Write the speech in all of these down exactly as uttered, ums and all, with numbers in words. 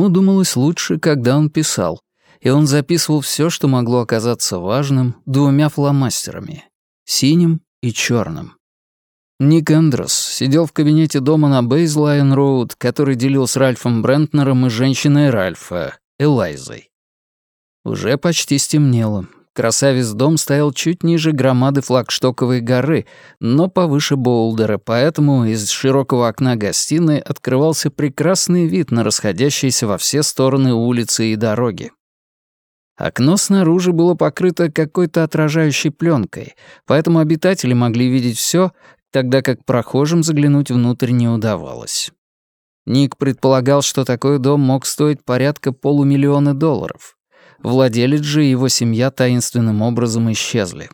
Ему думалось лучше, когда он писал, и он записывал все, что могло оказаться важным, двумя фломастерами — синим и черным. Ник Эндрос сидел в кабинете дома на Бейзлайн-роуд, который делил с Ральфом Брентнером и женщиной Ральфа, Элайзой. Уже почти стемнело. Красавец-дом стоял чуть ниже громады Флагштоковой горы, но повыше Боулдера, поэтому из широкого окна гостиной открывался прекрасный вид на расходящиеся во все стороны улицы и дороги. Окно снаружи было покрыто какой-то отражающей пленкой, поэтому обитатели могли видеть все, тогда как прохожим заглянуть внутрь не удавалось. Ник предполагал, что такой дом мог стоить порядка полумиллиона долларов. Владелец же и его семья таинственным образом исчезли.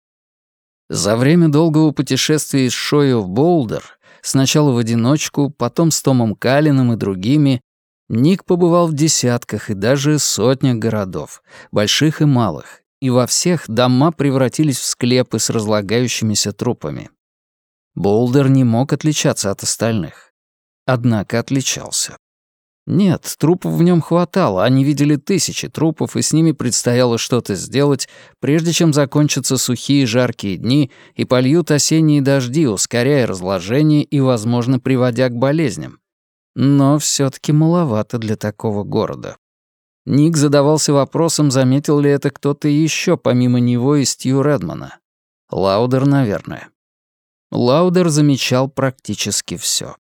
За время долгого путешествия из Шойо в Боулдер, сначала в одиночку, потом с Томом Каллином и другими, Ник побывал в десятках и даже сотнях городов, больших и малых, и во всех дома превратились в склепы с разлагающимися трупами. Боулдер не мог отличаться от остальных. Однако отличался. Нет, трупов в нем хватало, они видели тысячи трупов, и с ними предстояло что-то сделать, прежде чем закончатся сухие жаркие дни и польют осенние дожди, ускоряя разложение и, возможно, приводя к болезням. Но все-таки маловато для такого города. Ник задавался вопросом, заметил ли это кто-то еще, помимо него и Стью Редмана. Лаудер, наверное. Лаудер замечал практически все.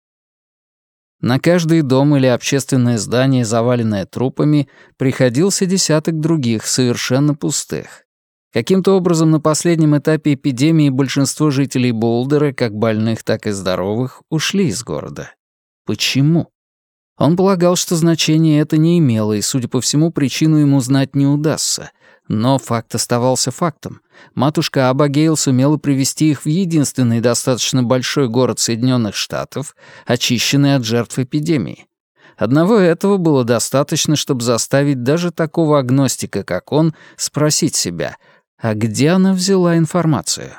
На каждый дом или общественное здание, заваленное трупами, приходился десяток других, совершенно пустых. Каким-то образом на последнем этапе эпидемии большинство жителей Боулдера, как больных, так и здоровых, ушли из города. Почему? Он полагал, что значения это не имело, и, судя по всему, причину ему знать не удастся. Но факт оставался фактом. Матушка Абагейл сумела привести их в единственный достаточно большой город Соединенных Штатов, очищенный от жертв эпидемии. Одного этого было достаточно, чтобы заставить даже такого агностика, как он, спросить себя, а где она взяла информацию?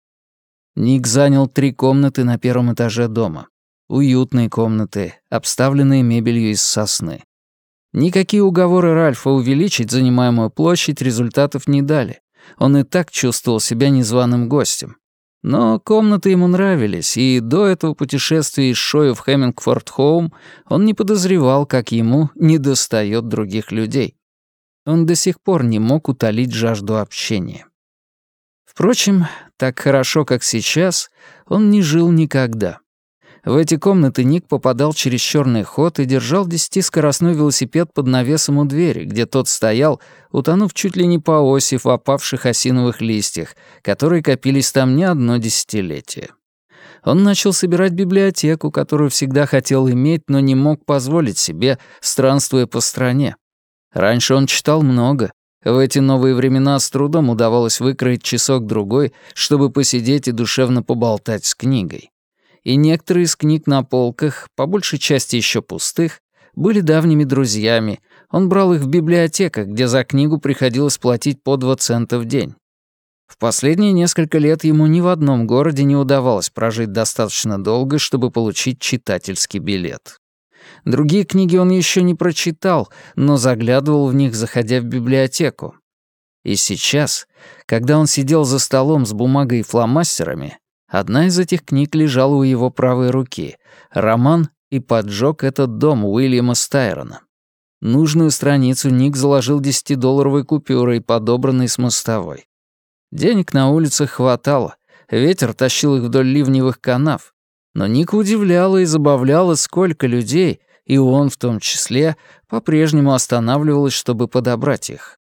Ник занял три комнаты на первом этаже дома. Уютные комнаты, обставленные мебелью из сосны. Никакие уговоры Ральфа увеличить занимаемую площадь результатов не дали. Он и так чувствовал себя незваным гостем. Но комнаты ему нравились, и до этого путешествия из Шойо в Хеммингфорд-Хоум он не подозревал, как ему недостает других людей. Он до сих пор не мог утолить жажду общения. Впрочем, так хорошо, как сейчас, он не жил никогда. В эти комнаты Ник попадал через черный ход и держал десятискоростной велосипед под навесом у двери, где тот стоял, утонув чуть ли не по оси в опавших осиновых листьях, которые копились там не одно десятилетие. Он начал собирать библиотеку, которую всегда хотел иметь, но не мог позволить себе, странствуя по стране. Раньше он читал много. В эти новые времена с трудом удавалось выкроить часок-другой, чтобы посидеть и душевно поболтать с книгой. И некоторые из книг на полках, по большей части еще пустых, были давними друзьями. Он брал их в библиотеках, где за книгу приходилось платить по два цента в день. В последние несколько лет ему ни в одном городе не удавалось прожить достаточно долго, чтобы получить читательский билет. Другие книги он еще не прочитал, но заглядывал в них, заходя в библиотеку. И сейчас, когда он сидел за столом с бумагой и фломастерами, одна из этих книг лежала у его правой руки — роман «И поджег этот дом» Уильяма Стайрона. Нужную страницу Ник заложил десятидолларовой купюрой, подобранной с мостовой. Денег на улицах хватало, ветер тащил их вдоль ливневых канав. Но Ника удивляло и забавляло, сколько людей, и он в том числе, по-прежнему останавливалось, чтобы подобрать их.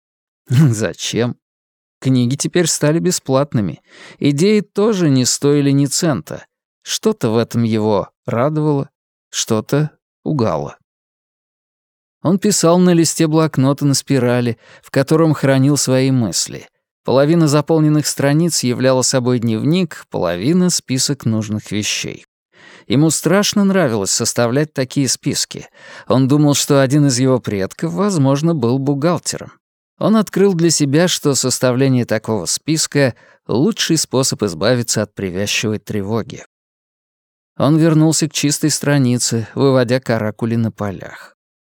Зачем? Книги теперь стали бесплатными. Идеи тоже не стоили ни цента. Что-то в этом его радовало, что-то пугало. Он писал на листе блокнота на спирали, в котором хранил свои мысли. Половина заполненных страниц являла собой дневник, половина — список нужных вещей. Ему страшно нравилось составлять такие списки. Он думал, что один из его предков, возможно, был бухгалтером. Он открыл для себя, что составление такого списка — лучший способ избавиться от привязчивой тревоги. Он вернулся к чистой странице, выводя каракули на полях.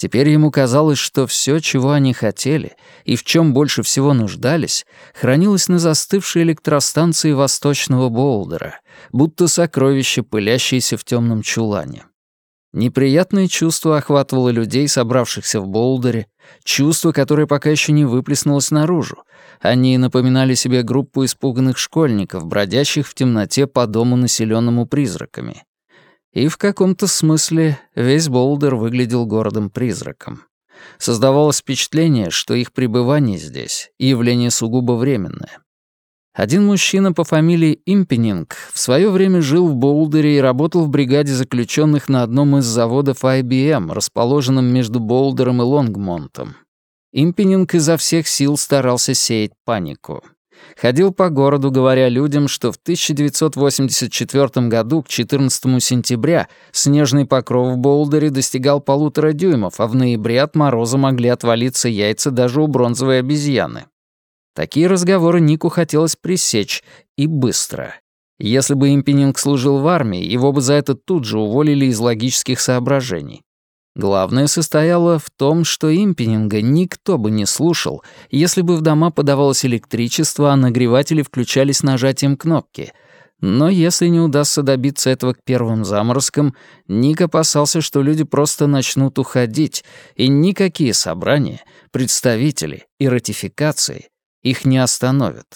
Теперь ему казалось, что все, чего они хотели, и в чем больше всего нуждались, хранилось на застывшей электростанции Восточного Боулдера, будто сокровище, пылящееся в темном чулане. Неприятное чувство охватывало людей, собравшихся в Боулдере, чувство, которое пока еще не выплеснулось наружу. Они напоминали себе группу испуганных школьников, бродящих в темноте по дому, населенному призраками. И в каком-то смысле весь Боулдер выглядел городом-призраком. Создавалось впечатление, что их пребывание здесь — явление сугубо временное. Один мужчина по фамилии Импенинг в свое время жил в Боулдере и работал в бригаде заключенных на одном из заводов ай би эм, расположенном между Боулдером и Лонгмонтом. Импенинг изо всех сил старался сеять панику. Ходил по городу, говоря людям, что в тысяча девятьсот восемьдесят четвёртом году к четырнадцатому сентября снежный покров в Боулдере достигал полутора дюймов, а в ноябре от мороза могли отвалиться яйца даже у бронзовой обезьяны. Такие разговоры Нику хотелось пресечь, и быстро. Если бы Импенинг служил в армии, его бы за это тут же уволили из логических соображений. Главное состояло в том, что Импенинга никто бы не слушал, если бы в дома подавалось электричество, а нагреватели включались нажатием кнопки. Но если не удастся добиться этого к первым заморозкам, Ник опасался, что люди просто начнут уходить, и никакие собрания, представители и ратификации их не остановят.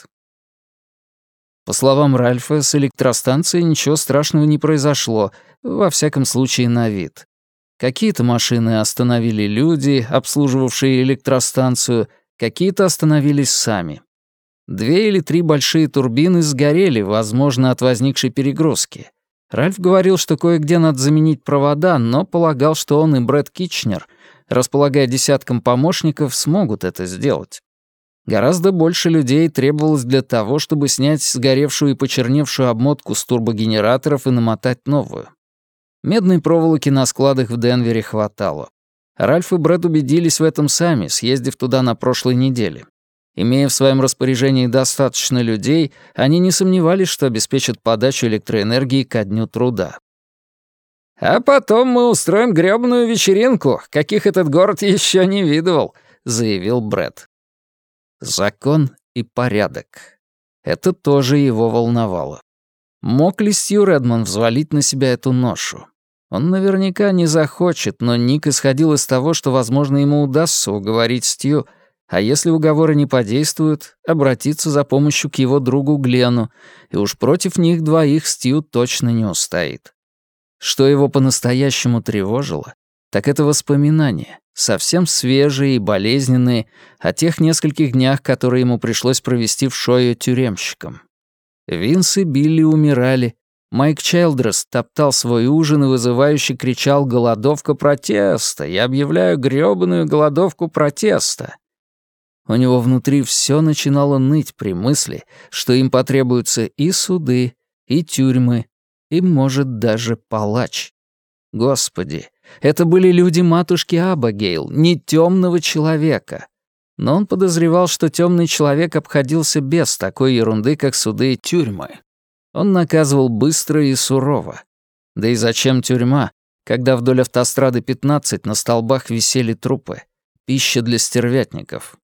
По словам Ральфа, с электростанцией ничего страшного не произошло, во всяком случае на вид. Какие-то машины остановили люди, обслуживавшие электростанцию, какие-то остановились сами. Две или три большие турбины сгорели, возможно, от возникшей перегрузки. Ральф говорил, что кое-где надо заменить провода, но полагал, что он и Брэд Китченер, располагая десятком помощников, смогут это сделать. Гораздо больше людей требовалось для того, чтобы снять сгоревшую и почерневшую обмотку с турбогенераторов и намотать новую. Медной проволоки на складах в Денвере хватало. Ральф и Брэд убедились в этом сами, съездив туда на прошлой неделе. Имея в своем распоряжении достаточно людей, они не сомневались, что обеспечат подачу электроэнергии ко дню труда. «А потом мы устроим грёбаную вечеринку, каких этот город еще не видывал», — заявил Брэд. Закон и порядок. Это тоже его волновало. Мог ли Стью Редман взвалить на себя эту ношу? Он наверняка не захочет, но Ник исходил из того, что, возможно, ему удастся уговорить Стью, а если уговоры не подействуют, обратиться за помощью к его другу Глену, и уж против них двоих Стью точно не устоит. Что его по-настоящему тревожило, так это воспоминания, совсем свежие и болезненные, о тех нескольких днях, которые ему пришлось провести в Шойо тюремщиком. Винс и Билли умирали, Майк Чайлдресс топтал свой ужин и вызывающе кричал «Голодовка протеста! Я объявляю грёбаную голодовку протеста!» У него внутри все начинало ныть при мысли, что им потребуются и суды, и тюрьмы, и, может, даже палач. Господи, это были люди матушки Абигейл, не темного человека. Но он подозревал, что темный человек обходился без такой ерунды, как суды и тюрьмы. Он наказывал быстро и сурово. Да и зачем тюрьма, когда вдоль автострады пятнадцать на столбах висели трупы? Пища для стервятников.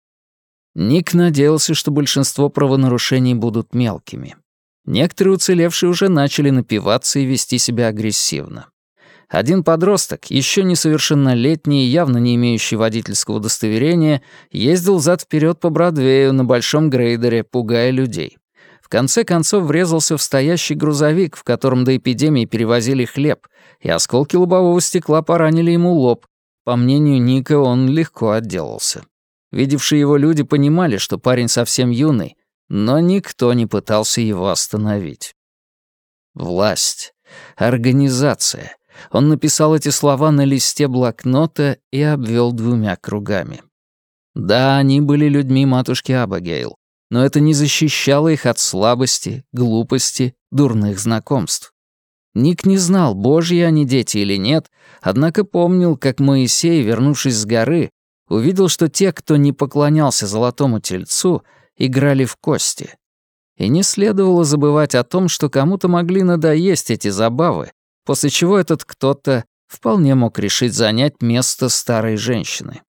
Ник надеялся, что большинство правонарушений будут мелкими. Некоторые уцелевшие уже начали напиваться и вести себя агрессивно. Один подросток, еще несовершеннолетний, явно не имеющий водительского удостоверения, ездил зад-вперед по Бродвею на большом грейдере, пугая людей. В конце концов врезался в стоящий грузовик, в котором до эпидемии перевозили хлеб, и осколки лобового стекла поранили ему лоб. По мнению Ника, он легко отделался. Видевшие его люди понимали, что парень совсем юный, но никто не пытался его остановить. Власть. Организация. Он написал эти слова на листе блокнота и обвел двумя кругами. Да, они были людьми матушки Абигейл, но это не защищало их от слабости, глупости, дурных знакомств. Ник не знал, божьи они дети или нет, однако помнил, как Моисей, вернувшись с горы, увидел, что те, кто не поклонялся золотому тельцу, играли в кости. И не следовало забывать о том, что кому-то могли надоесть эти забавы, после чего этот кто-то вполне мог решить занять место старой женщины.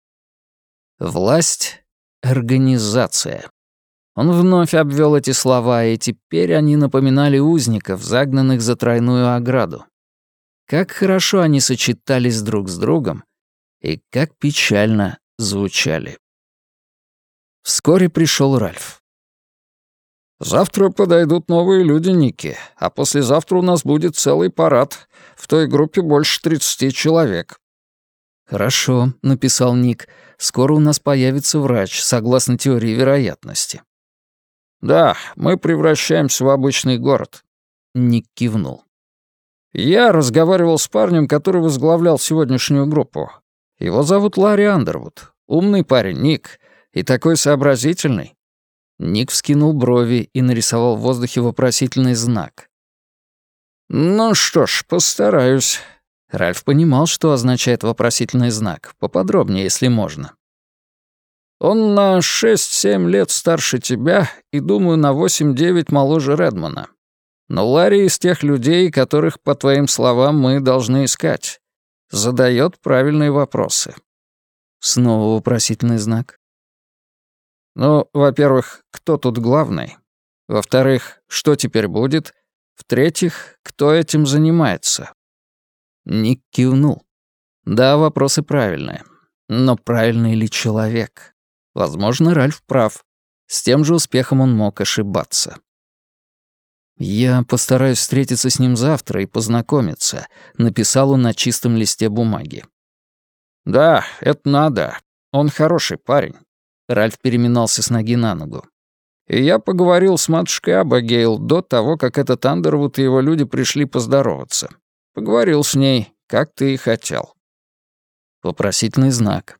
Власть — организация. Он вновь обвел эти слова, и теперь они напоминали узников, загнанных за тройную ограду. Как хорошо они сочетались друг с другом, и как печально звучали. Вскоре пришел Ральф. «Завтра подойдут новые люди, Никки, а послезавтра у нас будет целый парад. В той группе больше тридцати человек». «Хорошо», — написал Ник. «Скоро у нас появится врач, согласно теории вероятности». «Да, мы превращаемся в обычный город», — Ник кивнул. «Я разговаривал с парнем, который возглавлял сегодняшнюю группу. Его зовут Ларри Андервуд. Умный парень, Ник, и такой сообразительный». Ник вскинул брови и нарисовал в воздухе вопросительный знак. «Ну что ж, постараюсь». Ральф понимал, что означает вопросительный знак. Поподробнее, если можно. «Он на шесть-семь лет старше тебя и, думаю, на восемь-девять моложе Редмана. Но Ларри из тех людей, которых, по твоим словам, мы должны искать. Задает правильные вопросы». Снова вопросительный знак. «Ну, во-первых, кто тут главный? Во-вторых, что теперь будет? В-третьих, кто этим занимается?» Ник кивнул. «Да, вопросы правильные. Но правильный ли человек? Возможно, Ральф прав. С тем же успехом он мог ошибаться». «Я постараюсь встретиться с ним завтра и познакомиться», — написал он на чистом листе бумаги. «Да, это надо. Он хороший парень». Ральф переминался с ноги на ногу. «И я поговорил с матушкой Абигейл до того, как этот Андервуд и его люди пришли поздороваться. Поговорил с ней, как ты и хотел». Вопросительный знак.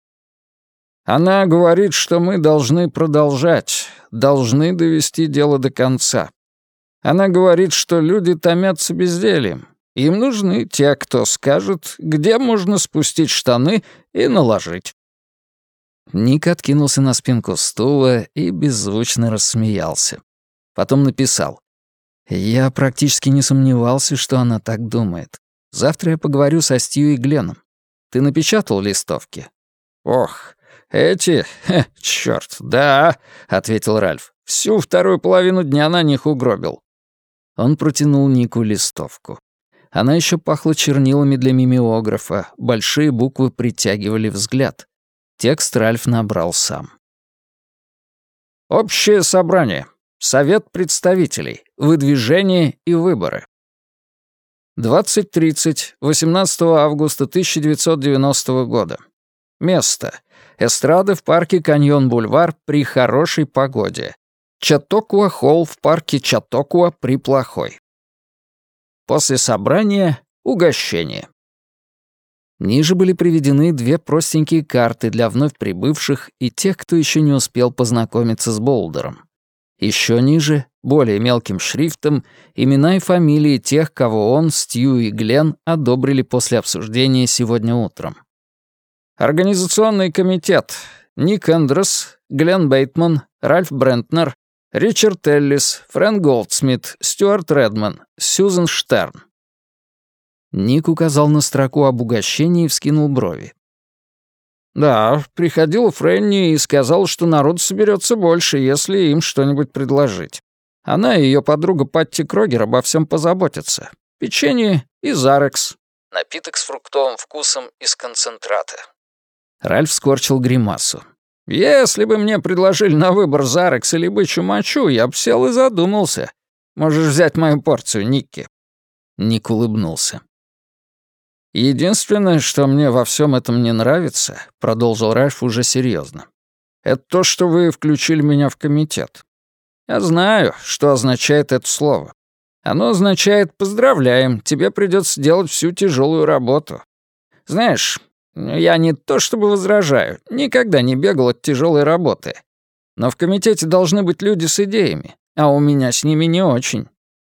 «Она говорит, что мы должны продолжать, должны довести дело до конца. Она говорит, что люди томятся бездельем. Им нужны те, кто скажет, где можно спустить штаны и наложить». Ник откинулся на спинку стула и беззвучно рассмеялся. Потом написал. «Я практически не сомневался, что она так думает. Завтра я поговорю со Стью и Гленном. Ты напечатал листовки?» «Ох, эти... Хе, чёрт, да», — ответил Ральф. «Всю вторую половину дня на них угробил». Он протянул Нику листовку. Она еще пахла чернилами для мимеографа, большие буквы притягивали взгляд. Текст Ральф набрал сам. «Общее собрание. Совет представителей. Выдвижение и выборы. двадцать тридцать, восемнадцатого августа тысяча девятьсот девяностого года. Место. Эстрада в парке Каньон-Бульвар при хорошей погоде. Чатокуа-холл в парке Чатокуа при плохой. После собрания — угощение». Ниже были приведены две простенькие карты для вновь прибывших и тех, кто еще не успел познакомиться с Болдером. Еще ниже, более мелким шрифтом, имена и фамилии тех, кого он, Стью и Глен одобрили после обсуждения сегодня утром. Организационный комитет. Ник Эндрюс, Глен Бейтман, Ральф Брентнер, Ричард Эллис, Фрэнк Голдсмит, Стюарт Редман, Сьюзен Штерн. Ник указал на строку об угощении и вскинул брови. «Да, приходил Фрэнни и сказал, что народ соберется больше, если им что-нибудь предложить. Она и ее подруга Патти Крогер обо всем позаботятся. Печенье и Зарекс». Напиток с фруктовым вкусом из концентрата. Ральф скорчил гримасу. «Если бы мне предложили на выбор Зарекс или бычью мочу, я бы сел и задумался. Можешь взять мою порцию, Никки». Ник улыбнулся. «Единственное, что мне во всем этом не нравится, — продолжил Ральф уже серьезно, — это то, что вы включили меня в комитет. Я знаю, что означает это слово. Оно означает «поздравляем, тебе придется делать всю тяжелую работу». Знаешь, я не то чтобы возражаю, никогда не бегал от тяжелой работы. Но в комитете должны быть люди с идеями, а у меня с ними не очень».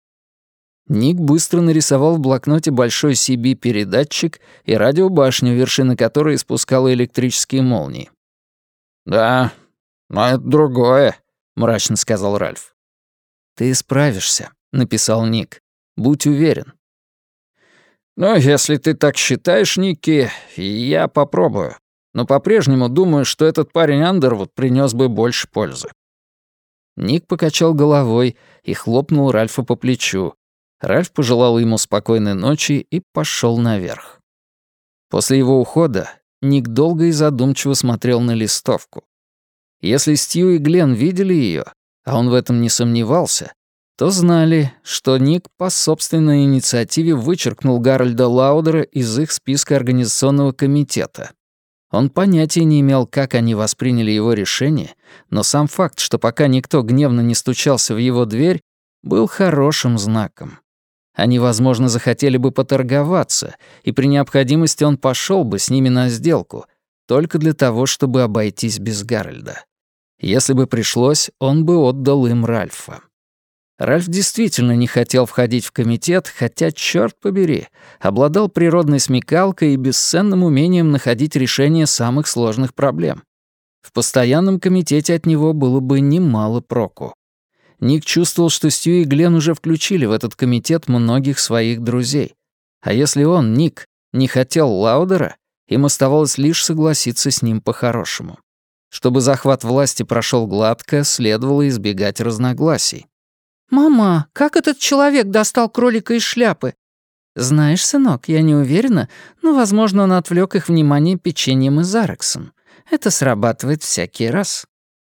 Ник быстро нарисовал в блокноте большой си би-передатчик и радиобашню, вершина которой испускала электрические молнии. «Да, но это другое», — мрачно сказал Ральф. «Ты справишься», — написал Ник. «Будь уверен». «Ну, если ты так считаешь, Никки, я попробую. Но по-прежнему думаю, что этот парень Андервуд принес бы больше пользы». Ник покачал головой и хлопнул Ральфа по плечу. Ральф пожелал ему спокойной ночи и пошел наверх. После его ухода Ник долго и задумчиво смотрел на листовку. Если Стью и Глен видели ее, а он в этом не сомневался, то знали, что Ник по собственной инициативе вычеркнул Гарольда Лаудера из их списка организационного комитета. Он понятия не имел, как они восприняли его решение, но сам факт, что пока никто гневно не стучался в его дверь, был хорошим знаком. Они, возможно, захотели бы поторговаться, и при необходимости он пошел бы с ними на сделку, только для того, чтобы обойтись без Гарольда. Если бы пришлось, он бы отдал им Ральфа. Ральф действительно не хотел входить в комитет, хотя, чёрт побери, обладал природной смекалкой и бесценным умением находить решение самых сложных проблем. В постоянном комитете от него было бы немало проку. Ник чувствовал, что Стью и Глен уже включили в этот комитет многих своих друзей. А если он, Ник, не хотел Лаудера, им оставалось лишь согласиться с ним по-хорошему. Чтобы захват власти прошел гладко, следовало избегать разногласий. «Мама, как этот человек достал кролика из шляпы?» «Знаешь, сынок, я не уверена, но, возможно, он отвлек их внимание печеньем из Арексом. Это срабатывает всякий раз».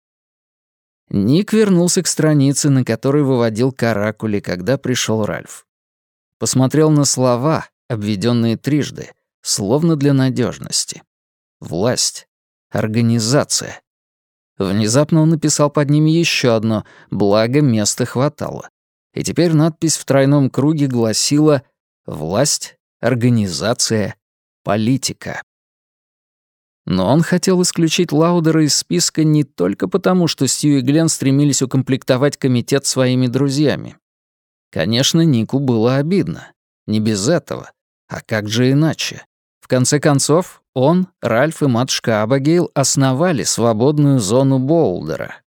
Ник вернулся к странице, на которой выводил каракули, когда пришел Ральф. Посмотрел на слова, обведенные трижды, словно для надежности. Власть. Организация. Внезапно он написал под ними еще одно, благо места хватало. И теперь надпись в тройном круге гласила «Власть, организация, политика». Но он хотел исключить Лаудера из списка не только потому, что Стью и Глен стремились укомплектовать комитет своими друзьями. Конечно, Нику было обидно. Не без этого. А как же иначе? В конце концов, он, Ральф и матушка Абагейл основали свободную зону Боулдера.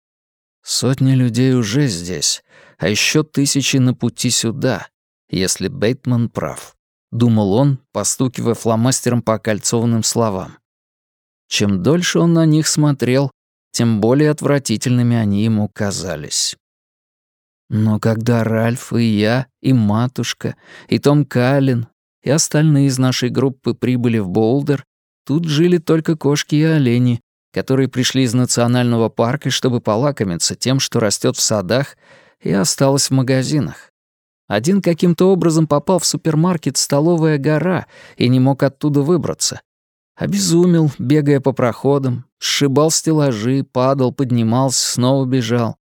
Сотни людей уже здесь, а еще тысячи на пути сюда, если Бейтман прав, думал он, постукивая фломастером по окольцованным словам. Чем дольше он на них смотрел, тем более отвратительными они ему казались. Но когда Ральф и я, и матушка, и Том Каллен, и остальные из нашей группы прибыли в Боулдер, тут жили только кошки и олени, которые пришли из национального парка, чтобы полакомиться тем, что растет в садах, и осталось в магазинах. Один каким-то образом попал в супермаркет «Столовая гора» и не мог оттуда выбраться. Обезумел, бегая по проходам, сшибал стеллажи, падал, поднимался, снова бежал.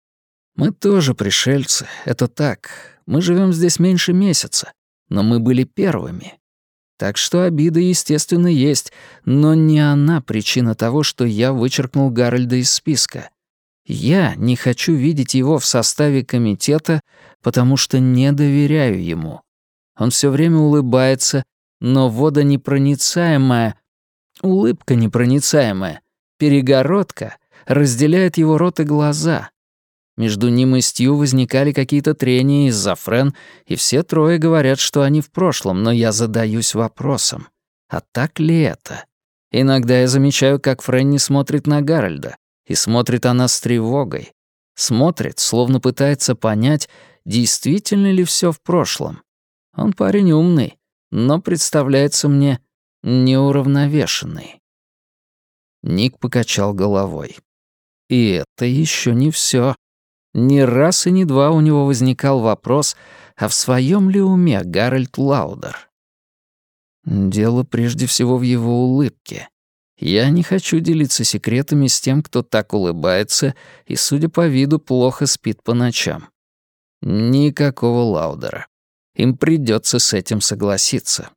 Мы тоже пришельцы, это так. Мы живем здесь меньше месяца, но мы были первыми. Так что обида, естественно, есть, но не она причина того, что я вычеркнул Гарольда из списка. Я не хочу видеть его в составе комитета, потому что не доверяю ему. Он все время улыбается, но водонепроницаемая, улыбка непроницаемая, перегородка разделяет его рот и глаза. Между ним и Стью возникали какие-то трения из-за Френ, и все трое говорят, что они в прошлом, но я задаюсь вопросом, а так ли это? Иногда я замечаю, как Френ не смотрит на Гарольда, и смотрит она с тревогой. Смотрит, словно пытается понять, действительно ли все в прошлом. Он парень умный, но представляется мне неуравновешенный. Ник покачал головой. И это еще не все. Ни раз и ни два у него возникал вопрос, а в своем ли уме Гарольд Лаудер? Дело прежде всего в его улыбке. Я не хочу делиться секретами с тем, кто так улыбается и, судя по виду, плохо спит по ночам. Никакого Лаудера. Им придется с этим согласиться.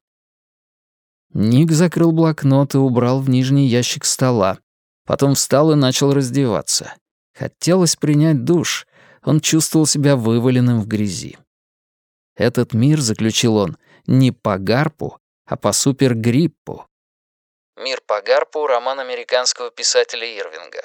Ник закрыл блокнот и убрал в нижний ящик стола. Потом встал и начал раздеваться. Хотелось принять душ. Он чувствовал себя вываленным в грязи. Этот мир, заключил он, не по Гарпу, а по супергриппу. «Мир по Гарпу» — роман американского писателя Ирвинга.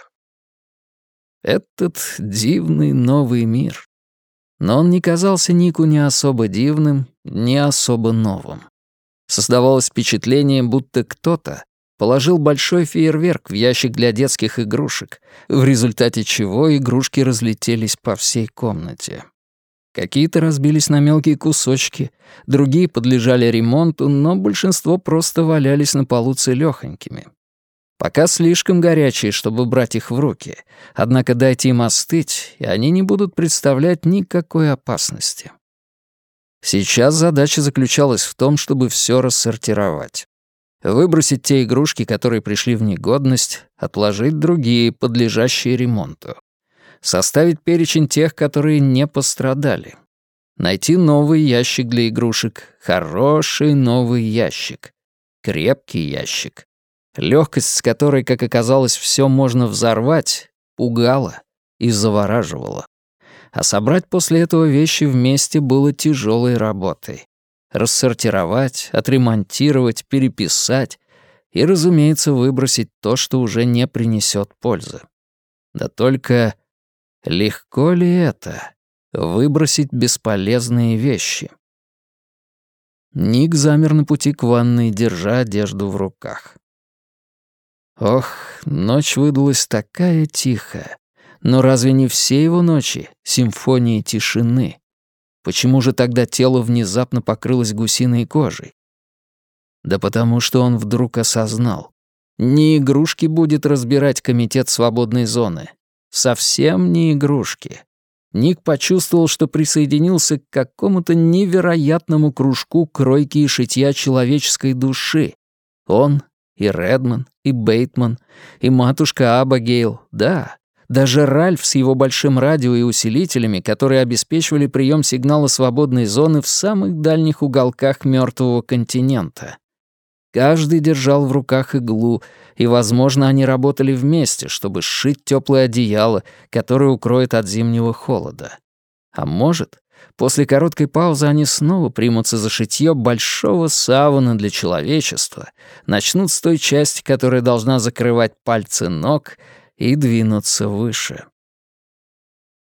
Этот дивный новый мир. Но он не казался Нику ни особо дивным, не особо новым. Создавалось впечатление, будто кто-то положил большой фейерверк в ящик для детских игрушек, в результате чего игрушки разлетелись по всей комнате. Какие-то разбились на мелкие кусочки, другие подлежали ремонту, но большинство просто валялись на полу целёхонькими. Пока слишком горячие, чтобы брать их в руки, однако дайте им остыть, и они не будут представлять никакой опасности. Сейчас задача заключалась в том, чтобы всё рассортировать. Выбросить те игрушки, которые пришли в негодность, отложить другие, подлежащие ремонту. Составить перечень тех, которые не пострадали. Найти новый ящик для игрушек, хороший новый ящик, крепкий ящик. Лёгкость, с которой, как оказалось, всё можно взорвать, пугала и завораживала. А собрать после этого вещи вместе было тяжелой работой. Рассортировать, отремонтировать, переписать и, разумеется, выбросить то, что уже не принесет пользы. Да только легко ли это — выбросить бесполезные вещи? Ник замер на пути к ванной, держа одежду в руках. Ох, ночь выдалась такая тихая. Но разве не все его ночи — симфонии тишины? Почему же тогда тело внезапно покрылось гусиной кожей? Да потому что он вдруг осознал. Не игрушки будет разбирать комитет свободной зоны. Совсем не игрушки. Ник почувствовал, что присоединился к какому-то невероятному кружку кройки и шитья человеческой души. Он и Редман, и Бейтман, и матушка Абагейл, да, даже Ральф с его большим радио и усилителями, которые обеспечивали прием сигнала свободной зоны в самых дальних уголках мертвого континента. Каждый держал в руках иглу, и, возможно, они работали вместе, чтобы сшить теплое одеяло, которое укроет от зимнего холода. А может, после короткой паузы они снова примутся за шитьё большого савана для человечества, начнут с той части, которая должна закрывать пальцы ног, и двинуться выше.